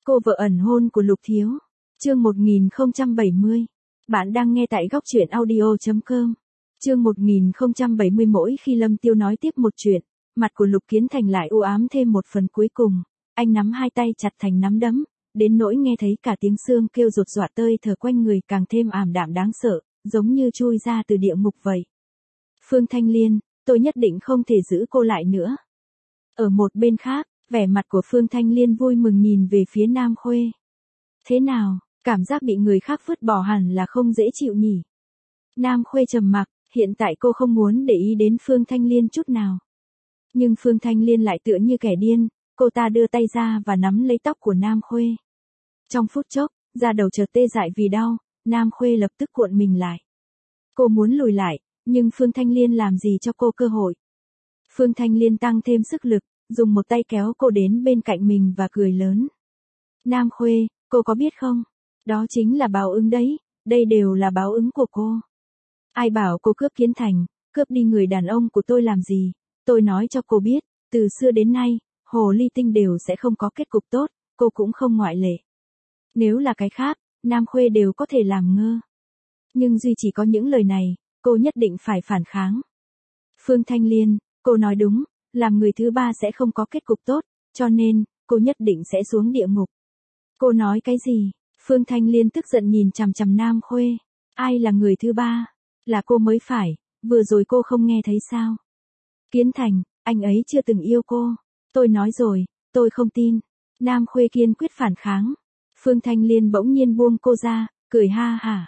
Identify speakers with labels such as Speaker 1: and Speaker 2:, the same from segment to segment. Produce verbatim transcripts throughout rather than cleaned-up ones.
Speaker 1: Cô vợ ẩn hôn của Lục Thiếu. Chương một nghìn không trăm bảy mươi. Bạn đang nghe tại góc truyện audio chấm com. Chương một nghìn không trăm bảy mươi. Mỗi khi Lâm Tiêu nói tiếp một chuyện, mặt của Lục Kiến Thành lại u ám thêm một phần. Cuối cùng, anh nắm hai tay chặt thành nắm đấm, đến nỗi nghe thấy cả tiếng xương kêu rột rọa tơi thở quanh người càng thêm ảm đạm đáng sợ, giống như chui ra từ địa ngục vậy. Phương Thanh Liên, tôi nhất định không thể giữ cô lại nữa. Ở một bên khác, vẻ mặt của Phương Thanh Liên vui mừng nhìn về phía Nam Khuê. Thế nào, cảm giác bị người khác vứt bỏ hẳn là không dễ chịu nhỉ? Nam Khuê trầm mặc, hiện tại cô không muốn để ý đến Phương Thanh Liên chút nào. Nhưng Phương Thanh Liên lại tựa như kẻ điên, cô ta đưa tay ra và nắm lấy tóc của Nam Khuê. Trong phút chốc, da đầu chợt tê dại vì đau, Nam Khuê lập tức cuộn mình lại. Cô muốn lùi lại, nhưng Phương Thanh Liên làm gì cho cô cơ hội. Phương Thanh Liên tăng thêm sức lực, dùng một tay kéo cô đến bên cạnh mình và cười lớn. Nam Khuê, cô có biết không? Đó chính là báo ứng đấy, đây đều là báo ứng của cô. Ai bảo cô cướp Kiến Thành, cướp đi người đàn ông của tôi làm gì? Tôi nói cho cô biết, từ xưa đến nay, hồ ly tinh đều sẽ không có kết cục tốt, cô cũng không ngoại lệ. Nếu là cái khác, Nam Khuê đều có thể làm ngơ. Nhưng duy chỉ có những lời này, cô nhất định phải phản kháng. Phương Thanh Liên, cô nói đúng, làm người thứ ba sẽ không có kết cục tốt, cho nên, cô nhất định sẽ xuống địa ngục. Cô nói cái gì? Phương Thanh Liên tức giận nhìn chằm chằm Nam Khuê. Ai là người thứ ba? Là cô mới phải, vừa rồi cô không nghe thấy sao? Kiến Thành, anh ấy chưa từng yêu cô. Tôi nói rồi, tôi không tin. Nam Khuê kiên quyết phản kháng. Phương Thanh Liên bỗng nhiên buông cô ra, cười ha hả.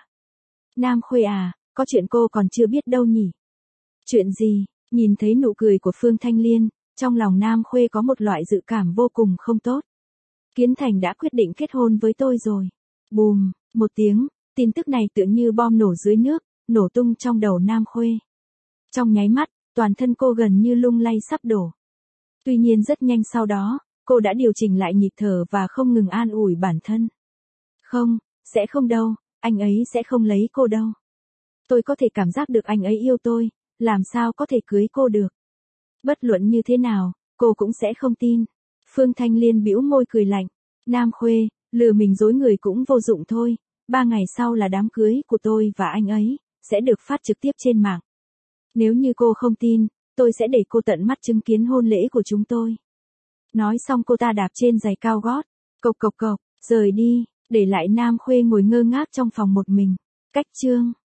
Speaker 1: Nam Khuê à, có chuyện cô còn chưa biết đâu nhỉ? Chuyện gì? Nhìn thấy nụ cười của Phương Thanh Liên, trong lòng Nam Khuê có một loại dự cảm vô cùng không tốt. Kiến Thành đã quyết định kết hôn với tôi rồi. Bùm, một tiếng, tin tức này tựa như bom nổ dưới nước, nổ tung trong đầu Nam Khuê. Trong nháy mắt, toàn thân cô gần như lung lay sắp đổ. Tuy nhiên rất nhanh sau đó, cô đã điều chỉnh lại nhịp thở và không ngừng an ủi bản thân. Không, sẽ không đâu, anh ấy sẽ không lấy cô đâu. Tôi có thể cảm giác được anh ấy yêu tôi, làm sao có thể cưới cô được. Bất luận như thế nào, cô cũng sẽ không tin. Phương Thanh Liên bĩu môi cười lạnh. Nam Khuê, lừa mình dối người cũng vô dụng thôi. Ba ngày sau là đám cưới của tôi và anh ấy, sẽ được phát trực tiếp trên mạng. Nếu như cô không tin, tôi sẽ để cô tận mắt chứng kiến hôn lễ của chúng tôi. Nói xong cô ta đạp trên giày cao gót, cộc cộc cộc, rời đi, để lại Nam Khuê ngồi ngơ ngác trong phòng một mình. Cách chương.